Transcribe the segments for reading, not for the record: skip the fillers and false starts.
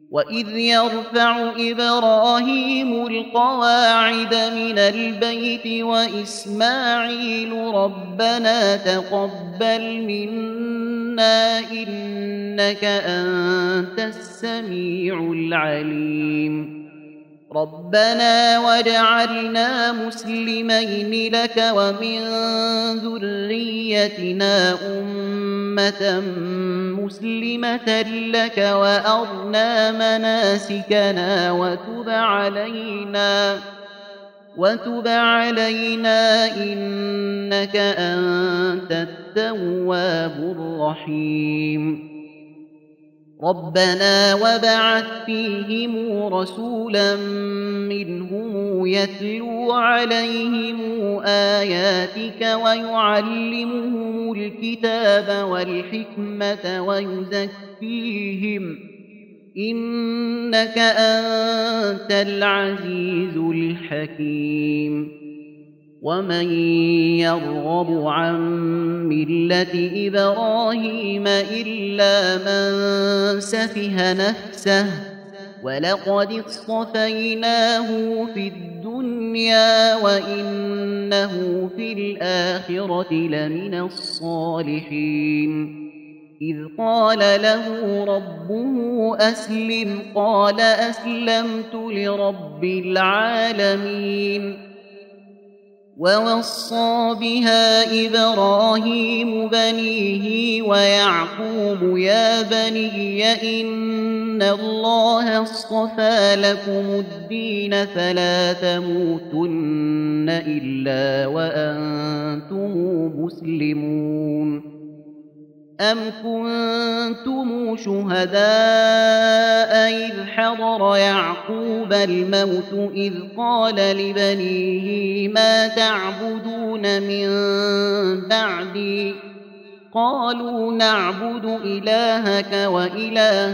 وإذ يرفع إبراهيم القواعد من البيت وإسماعيل ربنا تقبل منا إنك أنت السميع العليم ربنا واجعلنا مسلمين لك ومن ذريتنا أمة مسلمة لك وأرنا مناسكنا وتب علينا إنك أنت التواب الرحيم ربنا وابعث فيهم رسولا منهم يتلو عليهم آياتك ويعلمهم الكتاب والحكمة ويزكيهم إنك أنت العزيز الحكيم ومن يرغب عن ملة إبراهيم إلا من سفه نفسه ولقد اصطفيناه في الدنيا وإنه في الآخرة لمن الصالحين إذ قال له ربه أسلم قال أسلمت لرب العالمين ووصى بها إبراهيم بنيه ويعقوب يا بني إن الله اصطفى لكم الدين فلا تموتن إلا وأنتم مسلمون أم كنتم شهداء إذ حضر يعقوب الموت إذ قال لبنيه ما تعبدون من بعدي قالوا نعبد إلهك وإله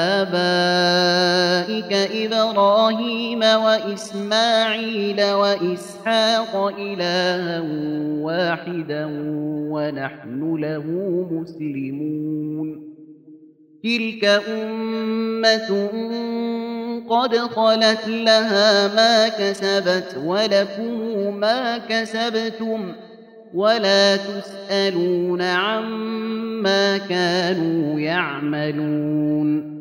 آبائك إبراهيم وإسماعيل وإسحاق إلها واحدا ونحن له مسلمون تلك أمة قد خلت لها ما كسبت ولكم ما كسبتم ولا تسألون عما كانوا يعملون